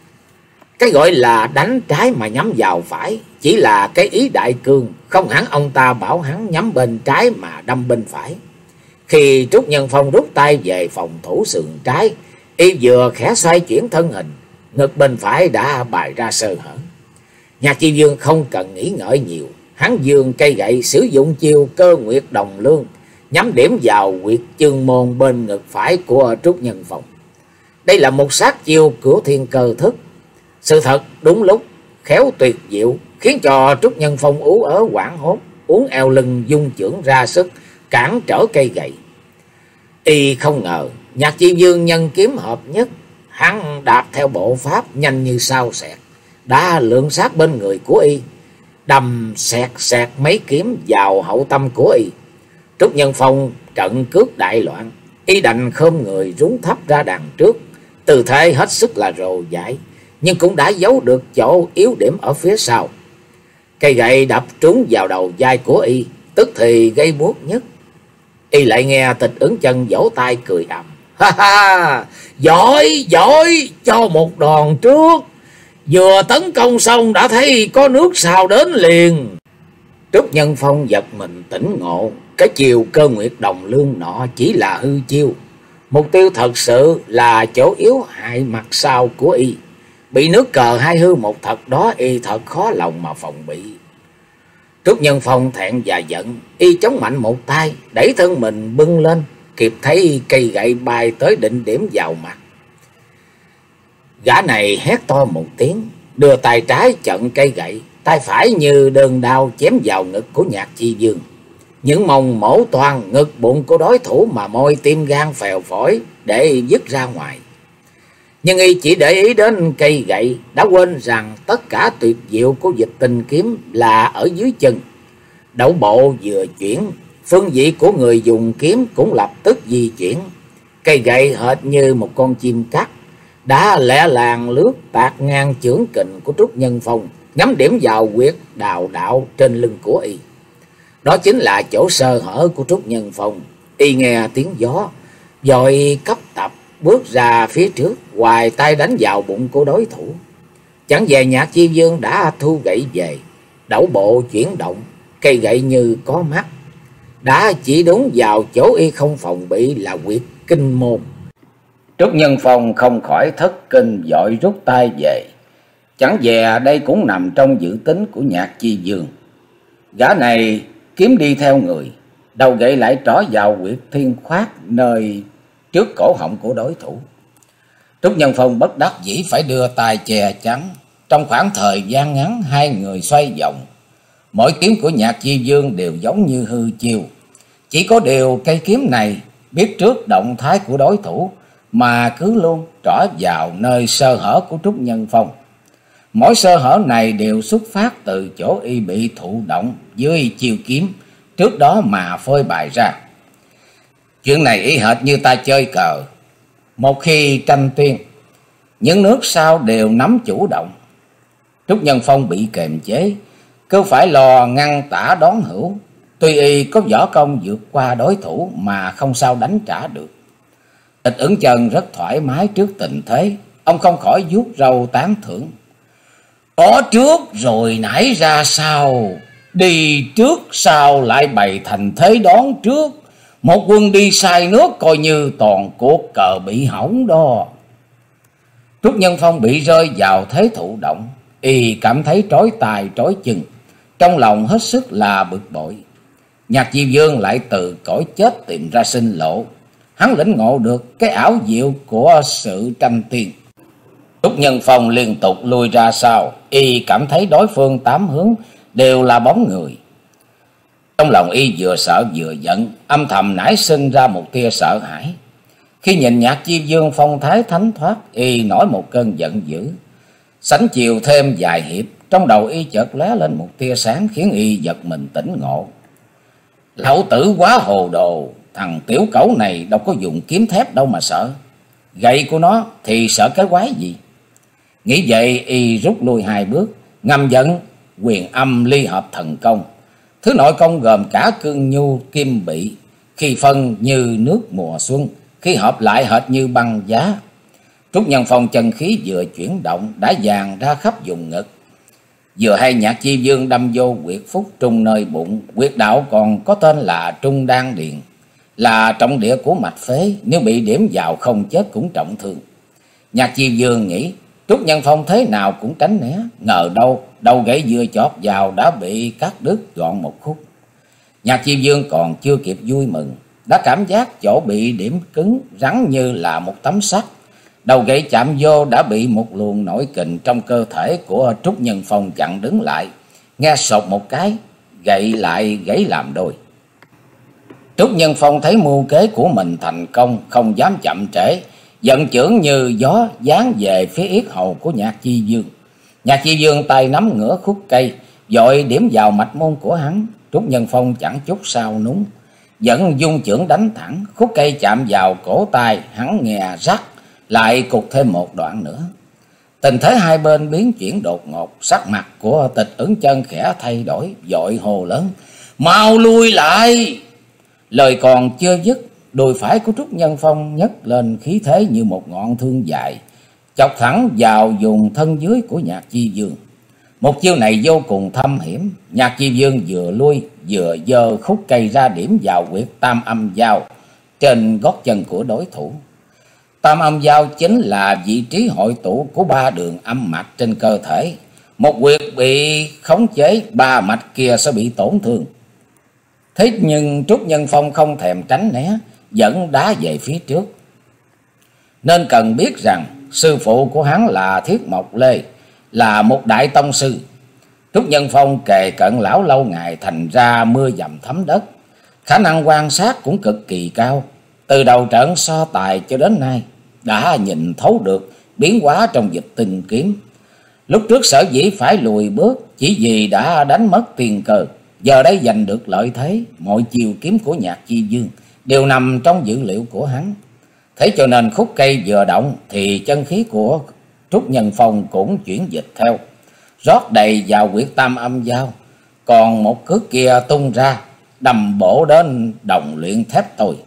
Cái gọi là đánh trái mà nhắm vào phải chỉ là cái ý đại cương, không hẳn ông ta bảo hắn nhắm bên trái mà đâm bên phải. Khi Trúc Nhân Phong rút tay về phòng thủ sườn trái, y vừa khẽ xoay chuyển thân hình, ngực bên phải đã bày ra sơ hở. Nhạc Chi Dương không cần nghĩ ngợi nhiều, hắn giương cây gậy sử dụng chiêu Cơ Nguyệt Đồng Lương, nhắm điểm vào huyệt chương môn bên ngực phải của Trúc Nhân Phong. Đây là một sát chiêu của thiên cơ thức. Sự thật đúng lúc, khéo tuyệt diệu, khiến cho Trúc Nhân Phong ú ớ hoảng hốt, uốn eo lưng dung chưởng ra sức cản trở cây gậy. Y không ngờ Nhạc Chi Dương nhân kiếm hợp nhất, hắn đạp theo bộ pháp nhanh như sao xẹt, đã lượng sát bên người của y, đâm xẹt xẹt mấy kiếm vào hậu tâm của y. Trúc Nhân Phong trận cước đại loạn, y đành khom người rúng thấp ra đằng trước, tư thế hết sức là rồ dãi, nhưng cũng đã giấu được chỗ yếu điểm ở phía sau. Cây gậy đập trúng vào đầu vai của y, tức thì gây buốt nhất. Y lại nghe Tịch Ứng Chân vỗ tay cười ầm: Ha ha, giỏi giỏi, cho một đòn trước, vừa tấn công xong đã thấy có nước sao đến liền. Trúc Nhân Phong giật mình tỉnh ngộ, cái chiều Cơ Nguyệt Đồng Lương nọ chỉ là hư chiêu, mục tiêu thật sự là chỗ yếu hại mặt sau của y. Bị nước cờ hai hư một thật đó, y thật khó lòng mà phòng bị. Trúc Nhân Phong thẹn và giận, y chống mạnh một tay, đẩy thân mình bưng lên, kịp thấy cây gậy bay tới định điểm vào mặt. Gã này hét to một tiếng, đưa tay trái chận cây gậy, tay phải như đơn đao chém vào ngực của Nhạc Chi Dương. Những mông mổ toan ngực bụng của đối thủ mà môi tim gan phèo phổi để dứt ra ngoài. Nhưng y chỉ để ý đến cây gậy, đã quên rằng tất cả tuyệt diệu của Dịch Tinh kiếm là ở dưới chân. Đẩu bộ vừa chuyển, phương vị của người dùng kiếm cũng lập tức di chuyển. Cây gậy hệt như một con chim cắt, đã lẹ làng lướt tạt ngang chưởng kình của Trúc Nhân Phong, ngắm điểm vào huyệt đào đạo trên lưng của y. Đó chính là chỗ sơ hở của Trúc Nhân Phong. Y nghe tiếng gió, vội cấp tập bước ra phía trước, hoài tay đánh vào bụng của đối thủ. Chẳng về Nhạc Chi Dương đã thu gậy về, đẩu bộ chuyển động, cây gậy như có mắt, đã chỉ đúng vào chỗ y không phòng bị là huyệt kinh môn. Trúc Nhân Phong không khỏi thất kinh, vội rút tay về. Chẳng về đây cũng nằm trong dự tính của Nhạc Chi Dương. Gã này kiếm đi theo người, đầu gậy lại trỏ vào huyệt thiên khoát nơi trước cổ họng của đối thủ. Trúc Nhân Phong bất đắc dĩ phải đưa tay che chắn. Trong khoảng thời gian ngắn, hai người xoay vòng. Mỗi kiếm của Nhạc Chi Dương đều giống như hư chiêu. Chỉ có điều cây kiếm này biết trước động thái của đối thủ mà cứ luôn trỏ vào nơi sơ hở của Trúc Nhân Phong. Mỗi sơ hở này đều xuất phát từ chỗ y bị thụ động dưới chiêu kiếm trước đó mà phơi bày ra. Chuyện này y hệt như ta chơi cờ. Một khi tranh tuyên, những nước sau đều nắm chủ động. Trúc Nhân Phong bị kềm chế, cứ phải lo ngăn tả đón hữu. Tuy y có võ công vượt qua đối thủ mà không sao đánh trả được. Tịch Ưng Chân rất thoải mái trước tình thế, ông không khỏi vuốt râu tán thưởng. Có trước rồi nãy ra sau, đi trước sau lại bày thành thế đón trước. Một quân đi sai nước coi như toàn cuộc cờ bị hỏng đó. Trúc Nhân Phong bị rơi vào thế thụ động, y cảm thấy trói tài trói chân, trong lòng hết sức là bực bội. Nhạc Chi Dương lại từ cõi chết tìm ra sinh lộ. Hắn lĩnh ngộ được cái ảo diệu của sự tranh tiên. Trúc Nhân Phong liên tục lùi ra sau, y cảm thấy đối phương tám hướng đều là bóng người. Trong lòng y vừa sợ vừa giận, âm thầm nảy sinh ra một tia sợ hãi. Khi nhìn Nhạc Chi Dương phong thái thánh thoát, y nổi một cơn giận dữ. Sánh chiều thêm vài hiệp, trong đầu y chợt lóe lên một tia sáng khiến y giật mình tỉnh ngộ. Lão tử quá hồ đồ, thằng tiểu cẩu này đâu có dùng kiếm thép đâu mà sợ. Gậy của nó thì sợ cái quái gì. Nghĩ vậy y rút lui hai bước, ngầm giận quyền âm ly hợp thần công. Thứ nội công gồm cả cương nhu kim bị, khi phân như nước mùa xuân, khi hợp lại hệt như băng giá. Trúc Nhân Phong chân khí vừa chuyển động đã dàn ra khắp vùng ngực. Vừa hay Nhạc Chi Dương đâm vô huyệt phúc trung nơi bụng. Huyệt đạo còn có tên là Trung Đan Điền, là trọng địa của mạch phế, nếu bị điểm vào không chết cũng trọng thương. Nhạc Chi Dương nghĩ Trúc Nhân Phong thế nào cũng tránh né, ngờ đâu đầu gãy vừa chót vào đã bị cắt đứt gọn một khúc. Nhạc Chi Dương còn chưa kịp vui mừng, đã cảm giác chỗ bị điểm cứng rắn như là một tấm sắt. Đầu gậy chạm vô đã bị một luồng nổi kình trong cơ thể của Trúc Nhân Phong chặn đứng lại. Nghe sột một cái, gậy lại gãy làm đôi. Trúc Nhân Phong thấy mưu kế của mình thành công, không dám chậm trễ, giận chưởng như gió giáng về phía yết hầu của Nhạc Chi Dương. Nhạc Chi Dương tay nắm ngửa khúc cây, vội điểm vào mạch môn của hắn. Trúc Nhân Phong chẳng chút sao núng, vẫn dung chưởng đánh thẳng. Khúc cây chạm vào cổ tay, hắn nghe rắc, lại cụt thêm một đoạn nữa. Tình thế hai bên biến chuyển đột ngột, sắc mặt của Tịch Ưng Chân khẽ thay đổi, vội hồ lớn: "Mau lui lại!" Lời còn chưa dứt, đùi phải của Trúc Nhân Phong nhấc lên khí thế như một ngọn thương dài, chọc thẳng vào vùng thân dưới của Nhạc Chi Dương. Một chiêu này vô cùng thâm hiểm. Nhạc Chi Dương vừa lui vừa giơ khúc cây ra điểm vào huyệt tam âm giao trên gót chân của đối thủ. Tam âm giao chính là vị trí hội tụ của ba đường âm mạch trên cơ thể. Một huyệt bị khống chế, ba mạch kia sẽ bị tổn thương. Thế nhưng Trúc Nhân Phong không thèm tránh né, vẫn đá về phía trước. Nên cần biết rằng sư phụ của hắn là Thiết Mộc Lê, là một đại tông sư. Trúc Nhân Phong kề cận lão lâu ngày, thành ra mưa dầm thấm đất, khả năng quan sát cũng cực kỳ cao. Từ đầu trận so tài cho đến nay đã nhìn thấu được biến hóa trong dịch tinh kiếm. Lúc trước sở dĩ phải lùi bước chỉ vì đã đánh mất tiền cờ, giờ đây giành được lợi thế, mọi chiều kiếm của Nhạc Chi Dương đều nằm trong dữ liệu của hắn. Thế cho nên khúc cây vừa động thì chân khí của Trúc Nhân Phong cũng chuyển dịch theo, rót đầy vào huyệt tam âm giao, còn một cước kia tung ra đầm bổ đến đồng luyện thép tôi.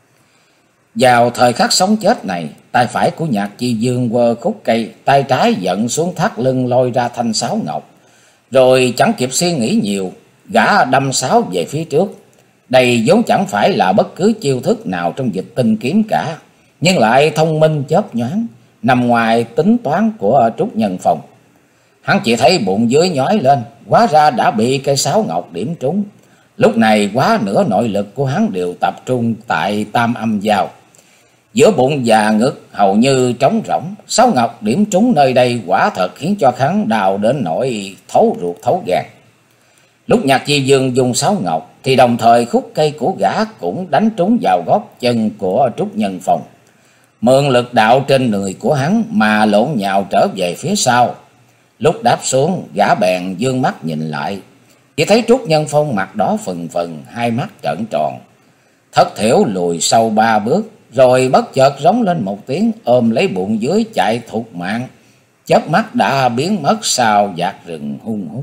Vào thời khắc sống chết này, tay phải của Nhạc Chi Dương quơ khúc cây, tay trái dẫn xuống thắt lưng lôi ra thanh sáo ngọc, rồi chẳng kịp suy nghĩ nhiều, gã đâm sáo về phía trước. Đây vốn chẳng phải là bất cứ chiêu thức nào trong dịch tinh kiếm cả, nhưng lại thông minh chớp nhoáng, nằm ngoài tính toán của Trúc Nhân Phong. Hắn chỉ thấy bụng dưới nhói lên, hóa ra đã bị cây sáo ngọc điểm trúng. Lúc này quá nửa nội lực của hắn đều tập trung tại tam âm giao, giữa bụng và ngực hầu như trống rỗng. Sáo ngọc điểm trúng nơi đây quả thật khiến cho hắn đau đến nỗi thấu ruột thấu gan. Lúc Nhạc Chi Dương dùng sáo ngọc thì đồng thời khúc cây của gã cũng đánh trúng vào gót chân của Trúc Nhân Phong, mượn lực đạo trên người của hắn mà lộn nhào trở về phía sau. Lúc đáp xuống, gã bèn dương mắt nhìn lại, chỉ thấy Trúc Nhân Phong mặt đỏ phừng phừng, hai mắt trợn tròn, thất thiểu lùi sau ba bước, rồi bất chợt rống lên một tiếng, ôm lấy bụng dưới chạy thục mạng, chớp mắt đã biến mất sau dạt rừng hung hút.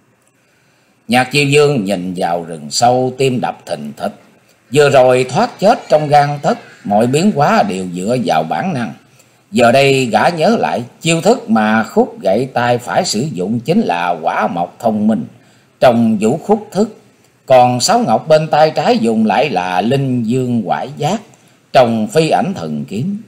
Nhạc Chi Dương nhìn vào rừng sâu, tim đập thình thịch. Vừa rồi thoát chết trong gang tấc, mọi biến hóa đều dựa vào bản năng. Giờ đây gã nhớ lại chiêu thức mà khúc gậy tay phải sử dụng chính là quả mộc thông minh trong vũ khúc thức, còn sáo ngọc bên tay trái dùng lại là linh dương quải giác trong phi ảnh thần kiếm.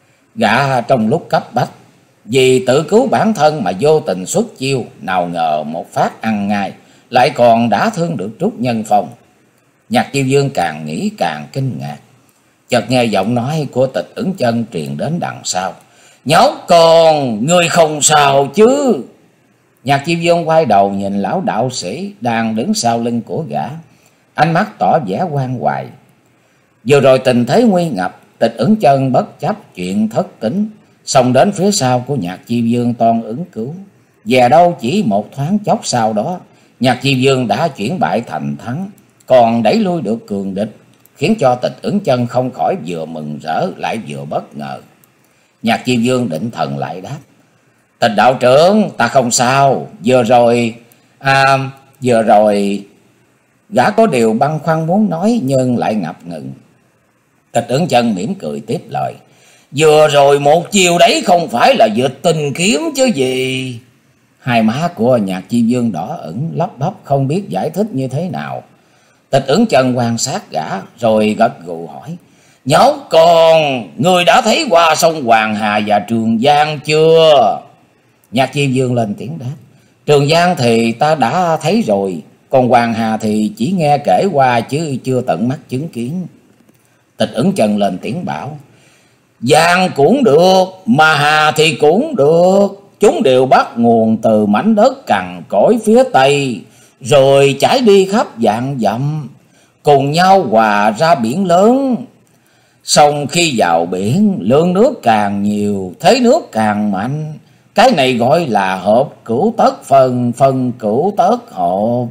Gã trong lúc cấp bách vì tự cứu bản thân mà vô tình xuất chiêu, nào ngờ một phát ăn ngay, lại còn đã thương được Trúc Nhân Phong. Nhạc Chiêu Dương càng nghĩ càng kinh ngạc, chợt nghe giọng nói của Tịch Ửng Chân truyền đến đằng sau: "Nhóc con, ngươi không sao chứ?" Nhạc Chiêu Dương quay đầu nhìn lão đạo sĩ đang đứng sau lưng của gã, ánh mắt tỏ vẻ quan hoài. Vừa rồi tình thế nguy ngập, Tịch Ửng Chân bất chấp chuyện thất kính, xông đến phía sau của Nhạc Chiêu Dương toan ứng cứu. Về đâu chỉ một thoáng chốc sau đó, Nhạc Chiêu Dương đã chuyển bại thành thắng, còn đẩy lui được cường địch, khiến cho Tịch Ửng Chân không khỏi vừa mừng rỡ lại vừa bất ngờ. Nhạc Chiêu Dương định thần lại đáp: "Tịch đạo trưởng, ta không sao. Vừa rồi à, vừa rồi gã có điều băn khoăn muốn nói nhưng lại ngập ngừng." Tịch Ửng Chân mỉm cười tiếp lời: "Vừa rồi một chiều đấy không phải là dịch tinh kiếm chứ gì?" Hai má của Nhạc Chi Dương đỏ ửng, lắp bắp không biết giải thích như thế nào. Tịch Ửng Chân quan sát gã rồi gật gù hỏi: "Nhóc con, người đã thấy qua sông Hoàng Hà và Trường Giang chưa?" Nhạc Chi Dương lên tiếng đáp: "Trường Giang thì ta đã thấy rồi, còn Hoàng Hà thì chỉ nghe kể qua chứ chưa tận mắt chứng kiến." Tịch Ửng Chân lên tiếng bảo: "Giang cũng được, mà Hà thì cũng được. Chúng đều bắt nguồn từ mảnh đất cằn cỗi phía Tây, rồi chảy đi khắp vạn dặm, cùng nhau hòa ra biển lớn. Sông khi vào biển, lượng nước càng nhiều, thế nước càng mạnh. Cái này gọi là hợp cửu tất phần, phần cửu tất hợp."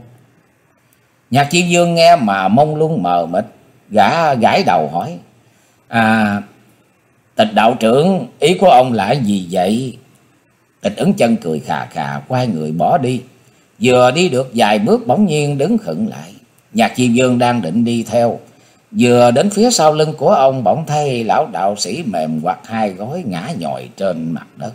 Nhạc Chi Dương nghe mà mông lung mờ mịt, gã gãi đầu hỏi: "À, Tịch đạo trưởng, ý của ông là gì vậy?" Tịch Ửng Chân cười khà khà quay người bỏ đi. Vừa đi được vài bước bỗng nhiên đứng khựng lại. Nhạc Chi Dương đang định đi theo, vừa đến phía sau lưng của ông bỗng thấy lão đạo sĩ mềm quặt hai gối ngã nhòi trên mặt đất.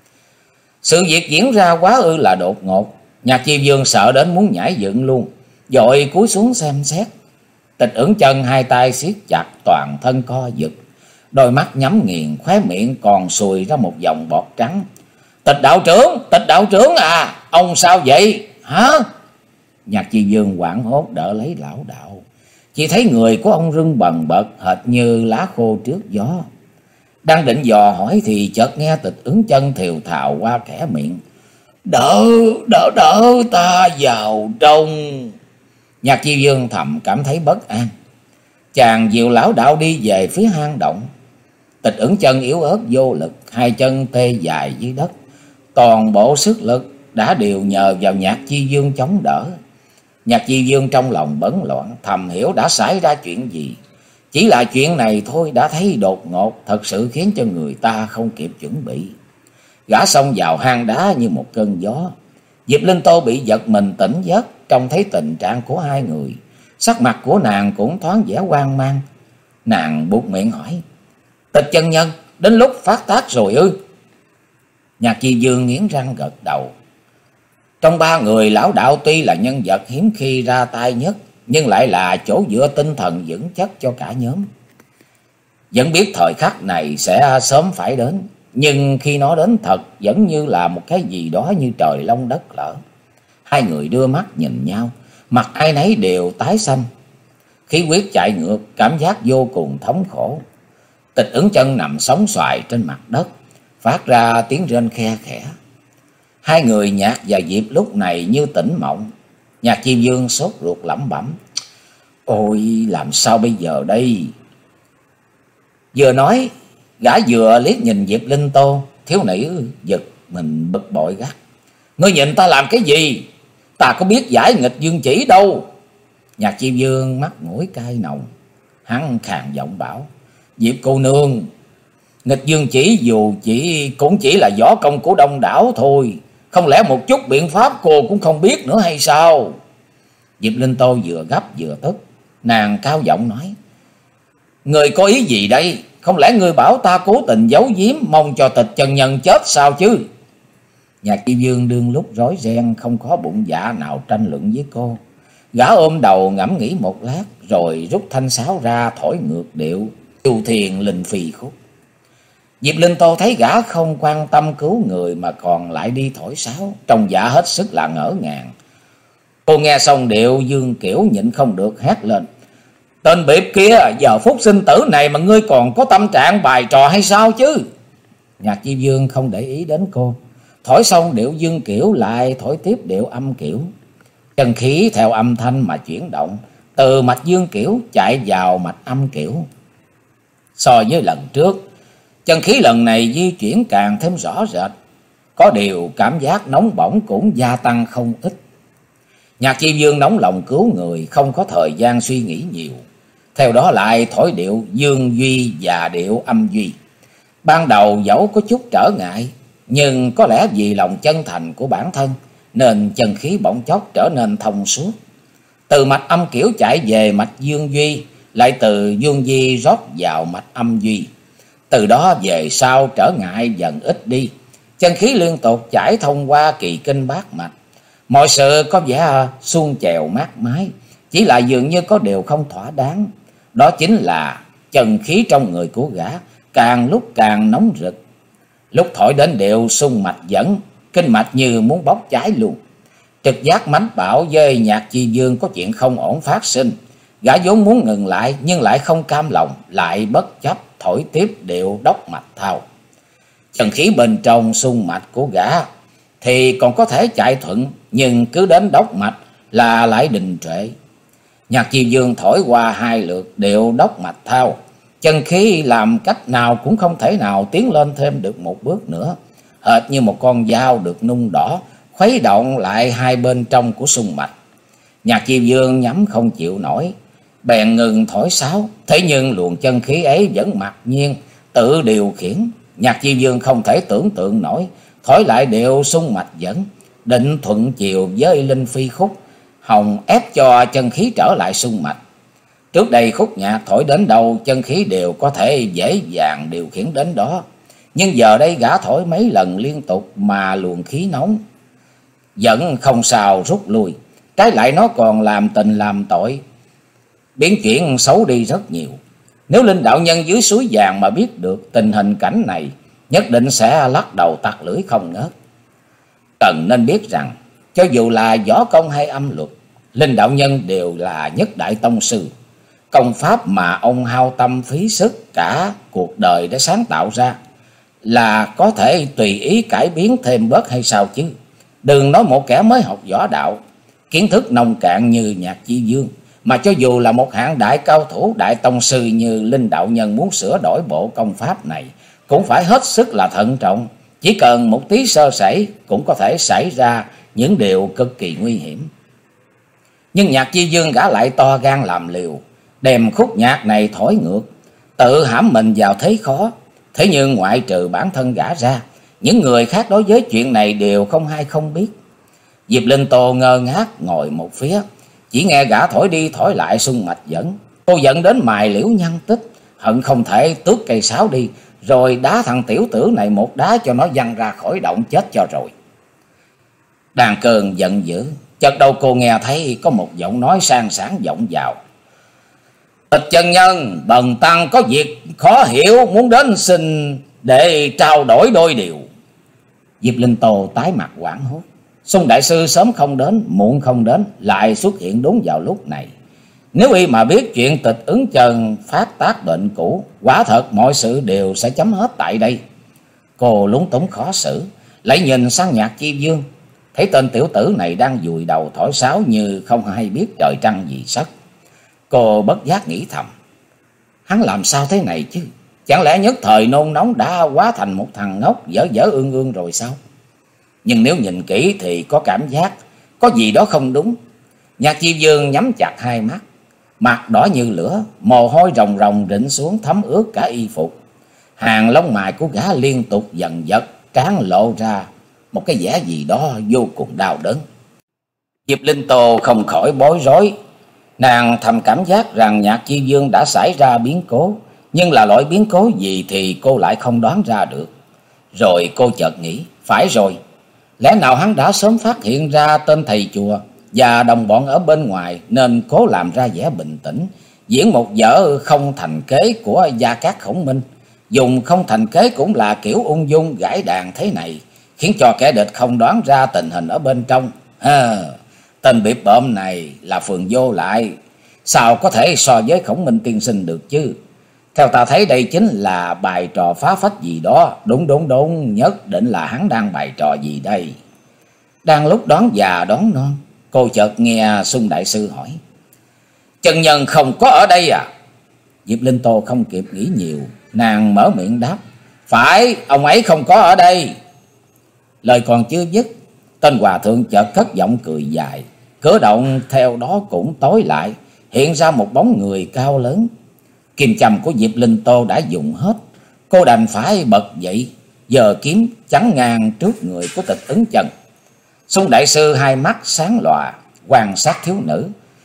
Sự việc diễn ra quá ư là đột ngột. Nhạc Chi Dương sợ đến muốn nhảy dựng luôn, vội cúi xuống xem xét. Tịch Ửng Chân hai tay siết chặt, toàn thân co giật, đôi mắt nhắm nghiền, khóe miệng còn sùi ra một dòng bọt trắng. "Tịch đạo trưởng, Tịch đạo trưởng à, ông sao vậy hả?" Nhạc Chi Dương hoảng hốt đỡ lấy lão đạo, chỉ thấy người của ông rưng bần bật hệt như lá khô trước gió. Đang định dò hỏi thì chợt nghe Tịch Ửng Chân thều thào qua kẽ miệng: Đỡ, đỡ, đỡ ta vào trong. Nhạc Chi Dương thầm cảm thấy bất an. Chàng dìu lão đạo đi về phía hang động. Tịch Ửng chân yếu ớt vô lực, hai chân tê dài dưới đất. Toàn bộ sức lực đã đều nhờ vào Nhạc Chi Dương chống đỡ. Nhạc Chi Dương trong lòng bấn loạn, thầm hiểu đã xảy ra chuyện gì. Chỉ là chuyện này thôi đã thấy đột ngột, thật sự khiến cho người ta không kịp chuẩn bị. Gã xông vào hang đá như một cơn gió. Diệp Linh Tô bị giật mình tỉnh giấc, trông thấy tình trạng của hai người. Sắc mặt của nàng cũng thoáng vẻ hoang mang. Nàng buột miệng hỏi: Tịch chân nhân, đến lúc phát tác rồi ư? Nhạc Chi Dương nghiến răng gật đầu. Trong ba người, lão đạo tuy là nhân vật hiếm khi ra tay nhất, nhưng lại là chỗ dựa tinh thần vững chắc cho cả nhóm. Vẫn biết thời khắc này sẽ sớm phải đến, nhưng khi nó đến thật vẫn như là một cái gì đó như trời long đất lở. Hai người đưa mắt nhìn nhau, mặt ai nấy đều tái xanh. Khí huyết chạy ngược, cảm giác vô cùng thống khổ. Tịch Ửng chân nằm sóng xoài trên mặt đất, phát ra tiếng rên khe khẽ. Hai người Nhạc và Diệp lúc này như tỉnh mộng. Nhạc Chi Dương sốt ruột lẩm bẩm: Ôi, làm sao bây giờ đây? Vừa nói, gã vừa liếc nhìn Diệp Linh Tô. Thiếu nữ giật mình bực bội gắt: Ngươi nhìn ta làm cái gì? Ta có biết giải nghịch dương chỉ đâu. Nhạc Chi Dương mắt mũi cay nồng, hắn khàn giọng bảo: Diệp cô nương, nghịch dương chỉ dù chỉ cũng chỉ là võ công của đông đảo thôi, không lẽ một chút biện pháp cô cũng không biết nữa hay sao? Diệp Linh Tô vừa gấp vừa tức, nàng cao giọng nói: Người có ý gì đây? Không lẽ người bảo ta cố tình giấu giếm, mong cho Tịch chân nhân chết sao chứ? Nhạc Chi Dương đương lúc rối ren, không có bụng dạ nào tranh luận với cô. Gã ôm đầu ngẫm nghĩ một lát, rồi rút thanh sáo ra thổi ngược điệu Chu Thiền Linh Phi khúc. Diệp Linh Tô thấy gã không quan tâm cứu người mà còn lại đi thổi sáo, trong dạ hết sức là ngỡ ngàng. Cô nghe xong điệu Dương Kiểu nhịn không được hét lên: Tên bịp kia, giờ phút sinh tử này mà ngươi còn có tâm trạng bài trò hay sao chứ? Nhạc Chi Dương không để ý đến cô. Thổi xong điệu Dương Kiểu lại thổi tiếp điệu Âm Kiểu. Chân khí theo âm thanh mà chuyển động, từ mạch Dương Kiểu chạy vào mạch Âm Kiểu. So với lần trước, chân khí lần này di chuyển càng thêm rõ rệt. Có điều cảm giác nóng bỏng cũng gia tăng không ít. Nhạc Chi Dương nóng lòng cứu người, không có thời gian suy nghĩ nhiều. Theo đó lại thổi điệu Dương Duy và điệu Âm Duy. Ban đầu dẫu có chút trở ngại, nhưng có lẽ vì lòng chân thành của bản thân nên chân khí bỗng chốc trở nên thông suốt. Từ mạch Âm Kiểu chạy về mạch Dương Duy, lại từ Dương Duy rót vào mạch Âm Duy. Từ đó về sau trở ngại dần ít đi, chân khí liên tục chảy thông qua kỳ kinh bát mạch. Mọi sự có vẻ suôn chèo mát mái, chỉ là dường như có điều không thỏa đáng. Đó chính là chân khí trong người của gã càng lúc càng nóng rực. Lúc thổi đến điệu xung mạch dẫn, kinh mạch như muốn bốc cháy luôn. Trực giác mách bảo với Nhạc Chi Dương có chuyện không ổn phát sinh. Gã vốn muốn ngừng lại nhưng lại không cam lòng, lại bất chấp thổi tiếp điệu Đốc Mạch Thao. Chân khí bên trong xung mạch của gã thì còn có thể chạy thuận, nhưng cứ đến Đốc Mạch là lại đình trệ. Nhạc Chi Dương thổi qua hai lượt điệu Đốc Mạch Thao, chân khí làm cách nào cũng không thể nào tiến lên thêm được một bước nữa, hệt như một con dao được nung đỏ khuấy động lại hai bên trong của xung mạch. Nhạc Chi Dương nhắm không chịu nổi, bèn ngừng thổi sáo. Thế nhưng luồng chân khí ấy vẫn mặc nhiên tự điều khiển. Nhạc Chi Dương không thể tưởng tượng nổi, thổi lại điệu xung mạch dẫn, định thuận chiều với Linh Phi khúc, hòng ép cho chân khí trở lại xung mạch. Trước đây khúc nhạc thổi đến đâu, chân khí đều có thể dễ dàng điều khiển đến đó. Nhưng giờ đây gã thổi mấy lần liên tục mà luồng khí nóng vẫn không sao rút lui. Trái lại nó còn làm tình làm tội, biến chuyển xấu đi rất nhiều. Nếu Linh đạo nhân dưới suối vàng mà biết được tình hình cảnh này, nhất định sẽ lắc đầu tặc lưỡi không ngớt. Cần nên biết rằng, cho dù là võ công hay âm luật, Linh đạo nhân đều là nhất đại tông sư. Công pháp mà ông hao tâm phí sức cả cuộc đời để sáng tạo ra là có thể tùy ý cải biến thêm bớt hay sao chứ? Đừng nói một kẻ mới học võ đạo, kiến thức nông cạn như Nhạc Chi Dương, mà cho dù là một hạng đại cao thủ, đại tông sư như Linh đạo nhân muốn sửa đổi bộ công pháp này, cũng phải hết sức là thận trọng. Chỉ cần một tí sơ sẩy cũng có thể xảy ra những điều cực kỳ nguy hiểm. Nhưng Nhạc Chi Dương gã lại to gan làm liều, đem khúc nhạc này thổi ngược, tự hãm mình vào thế khó. Thế nhưng ngoại trừ bản thân gã ra, những người khác đối với chuyện này đều không hay không biết. Diệp Linh Tô ngơ ngác ngồi một phía, chỉ nghe gã thổi đi thổi lại sung mạch dẫn. Cô giận đến mài liễu nhăn tích, hận không thể tước cây sáo đi, rồi đá thằng tiểu tử này một đá cho nó văng ra khỏi động chết cho rồi. Đang cơn giận dữ, chợt đâu cô nghe thấy có một giọng nói sang sảng vọng vào. Tịch chân nhân, bần tăng có việc khó hiểu, muốn đến xin để trao đổi đôi điều. Diệp Linh Tô tái mặt hoảng hốt. Xung đại sư sớm không đến, muộn không đến, lại xuất hiện đúng vào lúc này. Nếu y mà biết chuyện Tịch Ứng Chân phát tác bệnh cũ, quả thật mọi sự đều sẽ chấm hết tại đây. Cô lúng túng khó xử, lại nhìn sang Nhạc Chi Dương, thấy tên tiểu tử này đang vùi đầu thổi sáo như không hay biết trời trăng gì sất. Cô bất giác nghĩ thầm, hắn làm sao thế này chứ? Chẳng lẽ nhất thời nôn nóng đã hóa thành một thằng ngốc dở dở ương ương rồi sao? Nhưng nếu nhìn kỹ thì có cảm giác có gì đó không đúng. Nhạc Chi Dương nhắm chặt hai mắt, mặt đỏ như lửa, mồ hôi ròng ròng rịn xuống thấm ướt cả y phục. Hàng lông mày của gã liên tục dần dật, trán lộ ra một cái vẻ gì đó vô cùng đau đớn. Diệp Linh Tô không khỏi bối rối. Nàng thầm cảm giác rằng Nhạc Chi Dương đã xảy ra biến cố, nhưng là loại biến cố gì thì cô lại không đoán ra được. Rồi cô chợt nghĩ, phải rồi, lẽ nào hắn đã sớm phát hiện ra tên thầy chùa và đồng bọn ở bên ngoài, nên cố làm ra vẻ bình tĩnh, diễn một vở không thành kế của Gia Cát Khổng Minh. Dùng không thành kế cũng là kiểu ung dung gãi đàn thế này, khiến cho kẻ địch không đoán ra tình hình ở bên trong. À, tên bịp bợm này là Phường Vô Lại, sao có thể so với Khổng Minh tiên sinh được chứ? Theo ta thấy đây chính là bài trò phá phách gì đó. Đúng đúng đúng, nhất định là hắn đang bài trò gì đây? Đang lúc đoán già đoán non, cô chợt nghe Xung đại sư hỏi, chân nhân không có ở đây à? Diệp Linh Tô không kịp nghĩ nhiều, nàng mở miệng đáp, phải, ông ấy không có ở đây. Lời còn chưa dứt, tên hòa thượng chợt cất giọng cười dài, cửa động theo đó cũng tối lại, hiện ra một bóng người cao lớn. Kim châm của Diệp Linh Tô đã dùng hết, cô đành phải bật dậy, giơ kiếm chắn ngang trước người của Tịch Ứng Chân. Xung đại sư hai mắt sáng lòa quan sát thiếu nữ,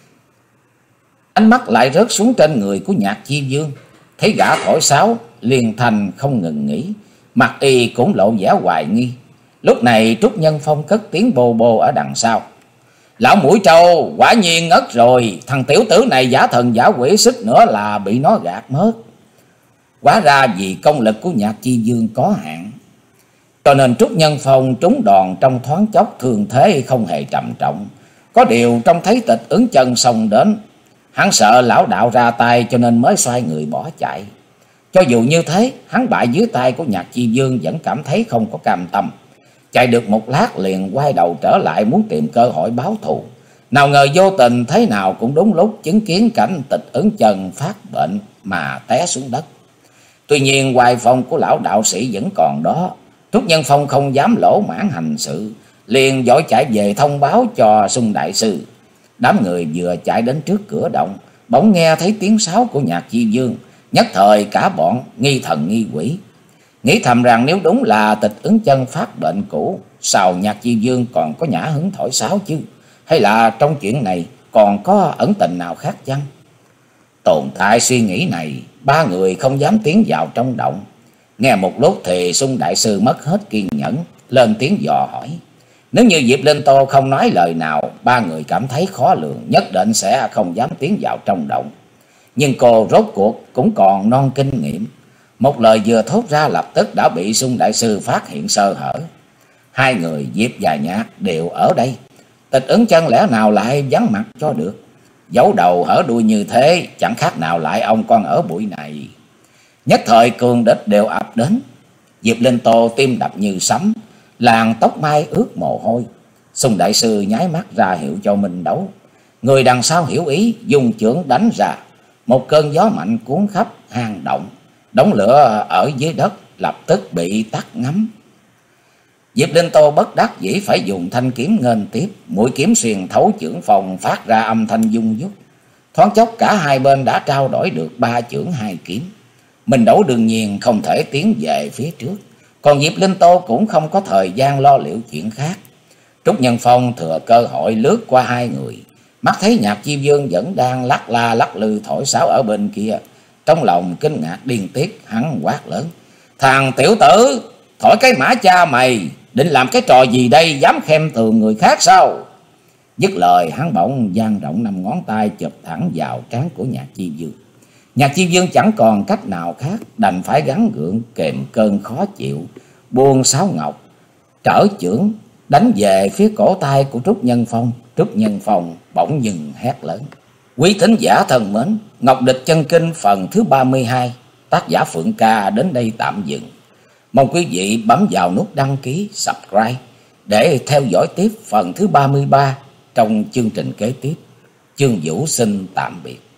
ánh mắt lại rớt xuống trên người của Nhạc Chi Dương, thấy gã thổi sáo liền thành không ngừng nghỉ, mặt y cũng lộ vẻ hoài nghi. Lúc này Trúc Nhân Phong cất tiếng bô bô ở đằng sau, lão mũi trâu quả nhiên ngất rồi, thằng tiểu tử này giả thần giả quỷ xích nữa là bị nó gạt mất. Hóa ra vì công lực của Nhạc Chi Dương có hạn, cho nên Trúc Nhân Phong trúng đòn trong thoáng chốc, thường thế không hề trầm trọng. Có điều trông thấy Tịch Ứng Chân xông đến, hắn sợ lão đạo ra tay cho nên mới xoay người bỏ chạy. Cho dù như thế, hắn bại dưới tay của Nhạc Chi Dương vẫn cảm thấy không có cam tâm. Chạy được một lát liền quay đầu trở lại muốn tìm cơ hội báo thù. Nào ngờ vô tình thế nào cũng đúng lúc chứng kiến cảnh Tịch Ứng Chân phát bệnh mà té xuống đất. Tuy nhiên hoài phong của lão đạo sĩ vẫn còn đó. Trúc Nhân Phong không dám lỗ mãn hành sự, liền vội chạy về thông báo cho Xung đại sư. Đám người vừa chạy đến trước cửa động, bỗng nghe thấy tiếng sáo của Nhạc Chi Dương, nhất thời cả bọn nghi thần nghi quỷ, nghĩ thầm rằng nếu đúng là Tịch Ứng Chân phát bệnh cũ, sao Nhạc Chi Dương còn có nhã hứng thổi sáo chứ? Hay là trong chuyện này còn có ẩn tình nào khác chăng? Tồn tại suy nghĩ này, ba người không dám tiến vào trong động. Nghe một lúc thì Xung đại sư mất hết kiên nhẫn, lên tiếng dò hỏi. Nếu như Diệp Linh Tô không nói lời nào, ba người cảm thấy khó lường, nhất định sẽ không dám tiến vào trong động. Nhưng cô rốt cuộc cũng còn non kinh nghiệm, một lời vừa thốt ra lập tức đã bị Xung đại sư phát hiện sơ hở. Hai người Diệp và Nhạc đều ở đây, Tịch Ứng Chân lẽ nào lại vắng mặt cho được? Giấu đầu hở đuôi như thế, chẳng khác nào lại ông con ở bụi này. Nhất thời cường địch đều ập đến. Diệp Linh Tô tim đập như sấm, làn tóc mai ướt mồ hôi, Sùng đại sư nháy mắt ra hiệu cho Minh Đấu. Người đằng sau hiểu ý, dùng chưởng đánh ra. Một cơn gió mạnh cuốn khắp hang động. Đống lửa ở dưới đất lập tức bị tắt ngấm. Diệp Linh Tô bất đắc dĩ phải dùng thanh kiếm nghênh tiếp. Mũi kiếm xuyên thấu chưởng phòng phát ra âm thanh dung dút. Thoáng chốc cả hai bên đã trao đổi được ba chưởng hai kiếm. Minh Đấu đương nhiên không thể tiến về phía trước. Còn Diệp Linh Tô cũng không có thời gian lo liệu chuyện khác. Trúc Nhân Phong thừa cơ hội lướt qua hai người. Mắt thấy Nhạc Chi Vương vẫn đang lắc la lắc lư thổi sáo ở bên kia. Trong lòng kinh ngạc điên tiết, hắn quát lớn: "Thằng tiểu tử, thổi cái mã cha mày, định làm cái trò gì đây, dám khem tường người khác sao?" Dứt lời hắn bỗng dang rộng năm ngón tay chụp thẳng vào trán của Nhạc Chi Vương. Nhạc Chi Vương chẳng còn cách nào khác, đành phải gắng gượng kềm cơn khó chịu, buông sáo ngọc, trở chưởng đánh về phía cổ tay của Trúc Nhân Phong. Trúc Nhân Phong bỗng dừng hét lớn: "Quý thính giả thân mến, Ngọc Địch Chân Kinh phần thứ ba mươi hai, tác giả Phượng Ca đến đây tạm dừng. Mong quý vị bấm vào nút đăng ký, subscribe để theo dõi tiếp phần thứ ba mươi ba trong chương trình kế tiếp. Chương Vũ xin tạm biệt."